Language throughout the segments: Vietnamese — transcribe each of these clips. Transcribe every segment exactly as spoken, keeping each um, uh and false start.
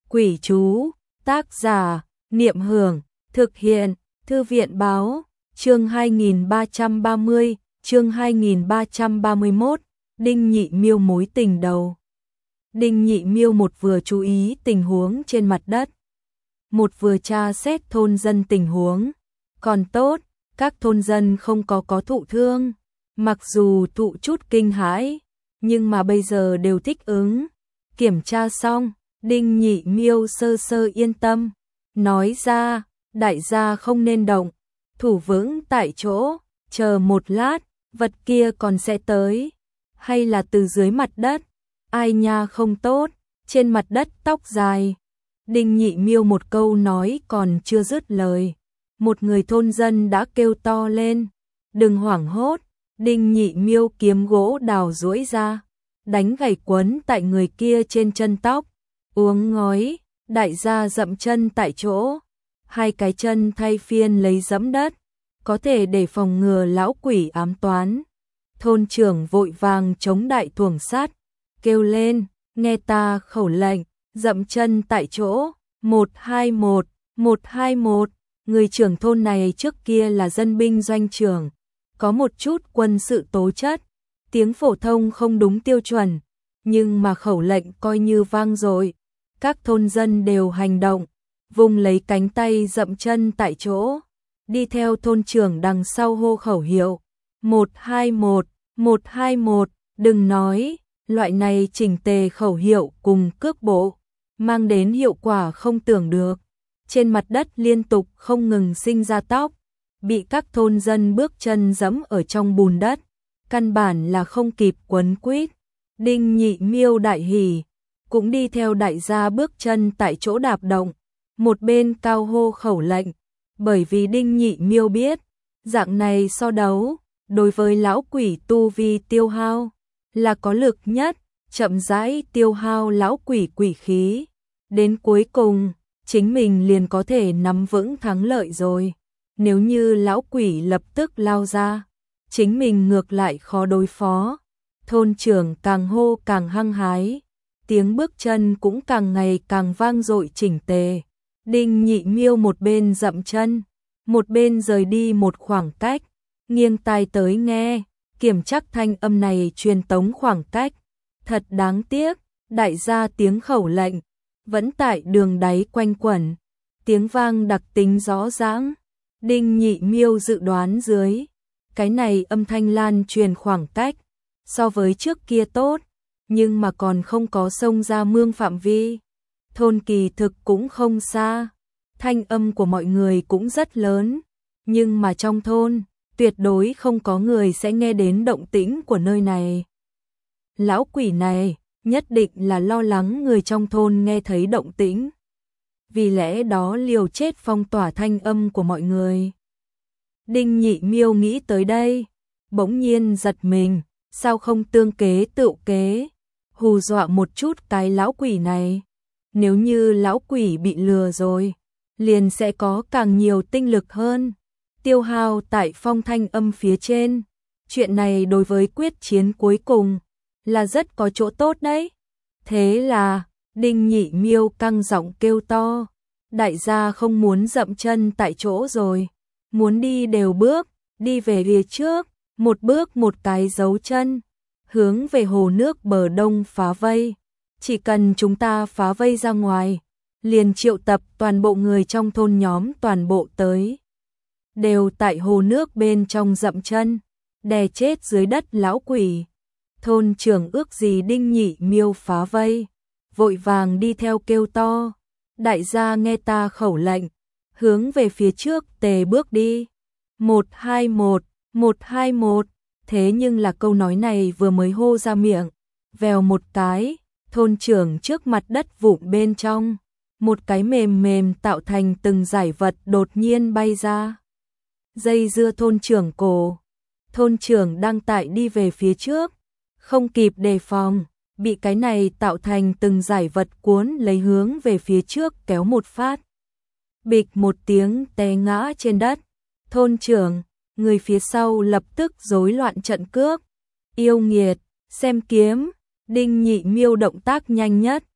Quỷ chú, tác giả, Niệm Hưởng, thực hiện, Thư viện báo, chương hai nghìn ba trăm ba mươi, chương hai nghìn ba trăm ba mươi mốt, Đinh Nhị Miêu mối tình đầu. Đinh Nhị Miêu một vừa chú ý tình huống trên mặt đất, một vừa tra xét thôn dân tình huống. Còn tốt, các thôn dân không có có thụ thương, mặc dù thụ chút kinh hãi, nhưng mà bây giờ đều thích ứng. Kiểm tra xong, Đinh Nhị Miêu sơ sơ yên tâm, nói ra, đại gia không nên động, thủ vững tại chỗ, chờ một lát, vật kia còn sẽ tới, hay là từ dưới mặt đất. Ai nha không tốt, trên mặt đất tóc dài. Đinh Nhị Miêu một câu nói còn chưa dứt lời, một người thôn dân đã kêu to lên, đừng hoảng hốt. Đinh Nhị Miêu kiếm gỗ đào duỗi ra, đánh gãy quấn tại người kia trên chân tóc, uống ngói. Đại gia dậm chân tại chỗ, hai cái chân thay phiên lấy dẫm đất, có thể để phòng ngừa lão quỷ ám toán. Thôn trưởng vội vàng chống đại thuồng sát, kêu lên, nghe ta khẩu lệnh, dậm chân tại chỗ, một hai một, một hai một. Người trưởng thôn này trước kia là dân binh doanh trưởng, có một chút quân sự tố chất, tiếng phổ thông không đúng tiêu chuẩn, nhưng mà khẩu lệnh coi như vang dội. Các thôn dân đều hành động, vùng lấy cánh tay dậm chân tại chỗ, đi theo thôn trưởng đằng sau hô khẩu hiệu, một hai một, một hai một. Đừng nói, loại này chỉnh tề khẩu hiệu cùng cước bộ, mang đến hiệu quả không tưởng được. Trên mặt đất liên tục không ngừng sinh ra tóc, bị các thôn dân bước chân dẫm ở trong bùn đất, căn bản là không kịp quấn quýt. Đinh Nhị Miêu đại hỉ, cũng đi theo đại gia bước chân tại chỗ đạp động, một bên cao hô khẩu lệnh, bởi vì Đinh Nhị Miêu biết, dạng này so đấu, đối với lão quỷ tu vi tiêu hao là có lực nhất, chậm rãi tiêu hao lão quỷ quỷ khí, đến cuối cùng chính mình liền có thể nắm vững thắng lợi rồi. Nếu như lão quỷ lập tức lao ra, chính mình ngược lại khó đối phó. Thôn trưởng càng hô càng hăng hái, tiếng bước chân cũng càng ngày càng vang dội chỉnh tề. Đinh Nhị Miêu một bên dậm chân, một bên rời đi một khoảng cách, nghiêng tai tới nghe, kiểm chắc thanh âm này truyền tống khoảng cách. Thật đáng tiếc, đại gia tiếng khẩu lệnh vẫn tại đường đáy quanh quẩn, tiếng vang đặc tính rõ ràng. Đinh Nhị Miêu dự đoán dưới, cái này âm thanh lan truyền khoảng cách so với trước kia tốt, nhưng mà còn không có xông ra mương phạm vi. Thôn kỳ thực cũng không xa, thanh âm của mọi người cũng rất lớn, nhưng mà trong thôn tuyệt đối không có người sẽ nghe đến động tĩnh của nơi này. Lão quỷ này nhất định là lo lắng người trong thôn nghe thấy động tĩnh, vì lẽ đó liều chết phong tỏa thanh âm của mọi người. Đinh Nhị Miêu nghĩ tới đây, bỗng nhiên giật mình, sao không tương kế tự kế, hù dọa một chút cái lão quỷ này. Nếu như lão quỷ bị lừa rồi, liền sẽ có càng nhiều tinh lực hơn tiêu hao tại phong thanh âm phía trên. Chuyện này đối với quyết chiến cuối cùng là rất có chỗ tốt đấy. Thế là Đinh Nhị Miêu căng giọng kêu to, đại gia không muốn dậm chân tại chỗ rồi, muốn đi đều bước, đi về phía trước, một bước một cái dấu chân, hướng về hồ nước bờ đông phá vây. Chỉ cần chúng ta phá vây ra ngoài, liền triệu tập toàn bộ người trong thôn nhóm toàn bộ tới, đều tại hồ nước bên trong dậm chân, đè chết dưới đất lão quỷ. Thôn trưởng ước gì Đinh Nhị Miêu phá vây, vội vàng đi theo kêu to, đại gia nghe ta khẩu lệnh, hướng về phía trước tề bước đi, một hai một, một hai một. Thế nhưng là câu nói này vừa mới hô ra miệng, vèo một cái, thôn trưởng trước mặt đất vụn bên trong, một cái mềm mềm tạo thành từng giải vật đột nhiên bay ra, dây dưa thôn trưởng cổ. Thôn trưởng đang tại đi về phía trước, không kịp đề phòng, bị cái này tạo thành từng giải vật cuốn lấy hướng về phía trước kéo một phát. Bịch một tiếng té ngã trên đất. Thôn trưởng, người phía sau lập tức rối loạn trận cước. Yêu nghiệt, xem kiếm. Đinh Nhị Miêu động tác nhanh nhất,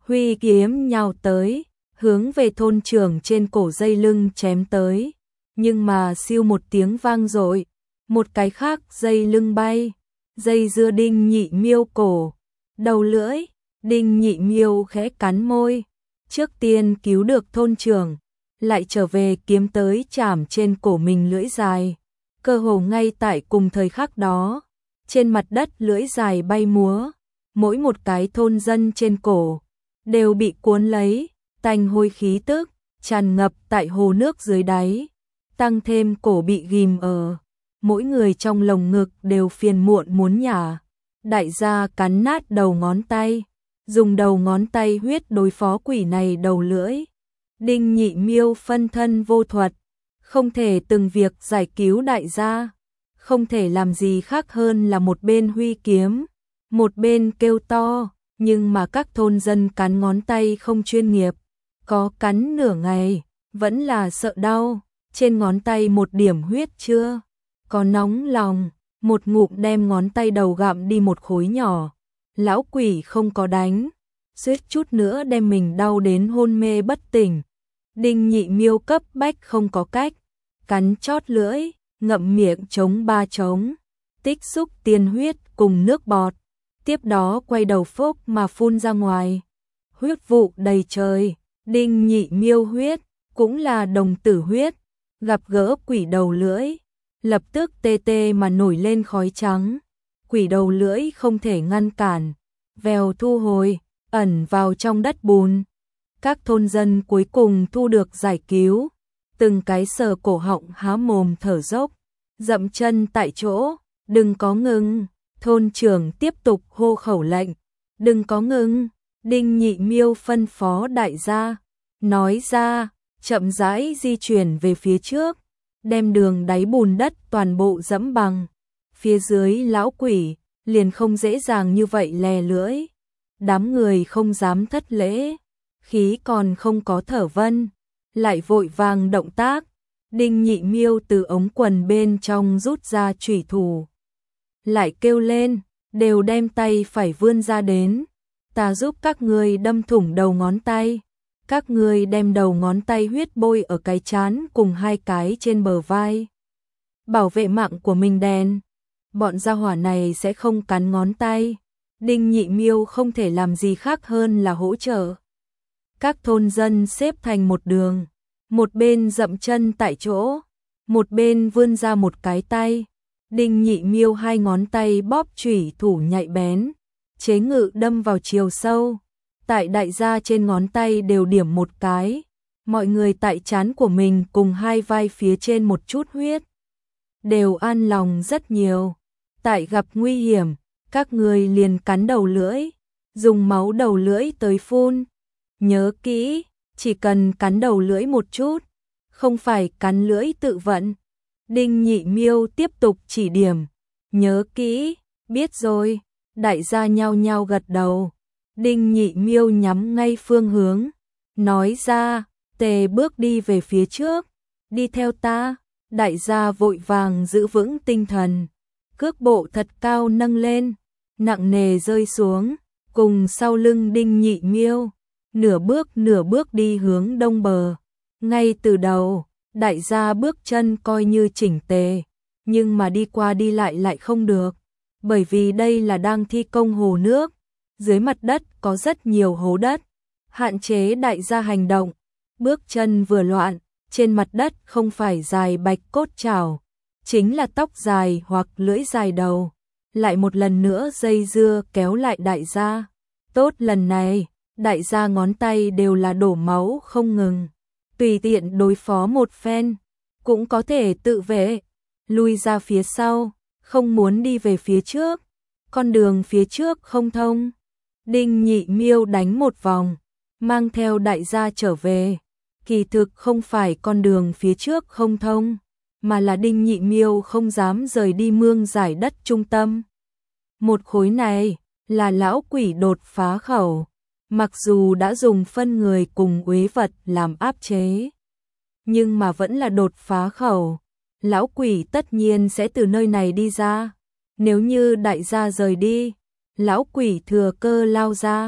huy kiếm nhào tới, hướng về thôn trưởng trên cổ dây lưng chém tới, nhưng mà siêu một tiếng vang dội, một cái khác dây lưng bay, dây dưa Đinh Nhị Miêu cổ, đầu lưỡi, Đinh Nhị Miêu khẽ cắn môi, trước tiên cứu được thôn trưởng, lại trở về kiếm tới chảm trên cổ mình lưỡi dài, cơ hồ ngay tại cùng thời khắc đó, trên mặt đất lưỡi dài bay múa, mỗi một cái thôn dân trên cổ đều bị cuốn lấy, tanh hôi khí tức tràn ngập tại hồ nước dưới đáy, tăng thêm cổ bị ghim ở, mỗi người trong lồng ngực đều phiền muộn muốn nhả. Đại gia cắn nát đầu ngón tay, dùng đầu ngón tay huyết đối phó quỷ này đầu lưỡi. Đinh Nhị Miêu phân thân vô thuật, không thể từng việc giải cứu đại gia, không thể làm gì khác hơn là một bên huy kiếm, một bên kêu to, nhưng mà các thôn dân cắn ngón tay không chuyên nghiệp, có cắn nửa ngày, vẫn là sợ đau, trên ngón tay một điểm huyết chưa, có nóng lòng, một ngụm đem ngón tay đầu gặm đi một khối nhỏ, lão quỷ không có đánh, suýt chút nữa đem mình đau đến hôn mê bất tỉnh. Đinh Nhị Miêu cấp bách không có cách, cắn chót lưỡi, ngậm miệng chống ba trống, tích xúc tiên huyết cùng nước bọt, tiếp đó quay đầu phốc mà phun ra ngoài. Huyết vụ đầy trời, Đinh Nhị Miêu huyết, cũng là đồng tử huyết, gặp gỡ quỷ đầu lưỡi, lập tức tê tê mà nổi lên khói trắng. Quỷ đầu lưỡi không thể ngăn cản, vèo thu hồi, ẩn vào trong đất bùn. Các thôn dân cuối cùng thu được giải cứu, từng cái sờ cổ họng há mồm thở dốc, dậm chân tại chỗ, đừng có ngừng, thôn trưởng tiếp tục hô khẩu lệnh, đừng có ngừng, Đinh Nhị Miêu phân phó đại gia, nói ra, chậm rãi di chuyển về phía trước, đem đường đáy bùn đất toàn bộ dẫm bằng, phía dưới lão quỷ, liền không dễ dàng như vậy lè lưỡi, đám người không dám thất lễ. Khí còn không có thở vân, lại vội vàng động tác, Đinh Nhị Miêu từ ống quần bên trong rút ra chủy thủ, lại kêu lên, đều đem tay phải vươn ra đến, ta giúp các ngươi đâm thủng đầu ngón tay, các ngươi đem đầu ngón tay huyết bôi ở cái trán cùng hai cái trên bờ vai, bảo vệ mạng của mình đèn, bọn gia hỏa này sẽ không cắn ngón tay. Đinh Nhị Miêu không thể làm gì khác hơn là hỗ trợ. Các thôn dân xếp thành một đường, một bên dậm chân tại chỗ, một bên vươn ra một cái tay. Đinh Nhị Miêu hai ngón tay bóp chủy thủ nhạy bén, chế ngự đâm vào chiều sâu. Tại đại gia trên ngón tay đều điểm một cái, mọi người tại trán của mình cùng hai vai phía trên một chút huyết, đều an lòng rất nhiều. Tại gặp nguy hiểm, các người liền cắn đầu lưỡi, dùng máu đầu lưỡi tới phun. Nhớ kỹ, chỉ cần cắn đầu lưỡi một chút, không phải cắn lưỡi tự vận. Đinh Nhị Miêu tiếp tục chỉ điểm, nhớ kỹ, biết rồi, đại gia nhao nhao gật đầu. Đinh Nhị Miêu nhắm ngay phương hướng, nói ra, tề bước đi về phía trước, đi theo ta. Đại gia vội vàng giữ vững tinh thần, cước bộ thật cao nâng lên, nặng nề rơi xuống, cùng sau lưng Đinh Nhị Miêu, nửa bước nửa bước đi hướng đông bờ. Ngay từ đầu, đại gia bước chân coi như chỉnh tề, nhưng mà đi qua đi lại lại không được, bởi vì đây là đang thi công hồ nước, dưới mặt đất có rất nhiều hố đất, hạn chế đại gia hành động, bước chân vừa loạn, trên mặt đất không phải dài bạch cốt chảo, chính là tóc dài hoặc lưỡi dài đầu, lại một lần nữa dây dưa kéo lại đại gia. Tốt lần này, đại gia ngón tay đều là đổ máu không ngừng, tùy tiện đối phó một phen, cũng có thể tự vệ, lui ra phía sau, không muốn đi về phía trước, con đường phía trước không thông. Đinh Nhị Miêu đánh một vòng, mang theo đại gia trở về, kỳ thực không phải con đường phía trước không thông, mà là Đinh Nhị Miêu không dám rời đi mương giải đất trung tâm. Một khối này là lão quỷ đột phá khẩu, mặc dù đã dùng phân người cùng uế vật làm áp chế, nhưng mà vẫn là đột phá khẩu. Lão quỷ tất nhiên sẽ từ nơi này đi ra, nếu như đại gia rời đi, lão quỷ thừa cơ lao ra,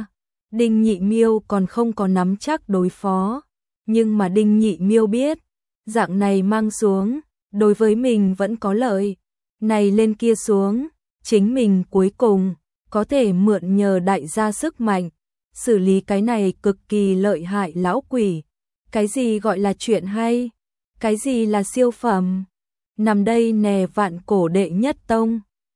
Đinh Nhị Miêu còn không có nắm chắc đối phó, nhưng mà Đinh Nhị Miêu biết, dạng này mang xuống, đối với mình vẫn có lợi, này lên kia xuống, chính mình cuối cùng có thể mượn nhờ đại gia sức mạnh, xử lý cái này cực kỳ lợi hại lão quỷ. Cái gì gọi là chuyện hay? Cái gì là siêu phẩm? Nằm đây nè vạn cổ đệ nhất tông.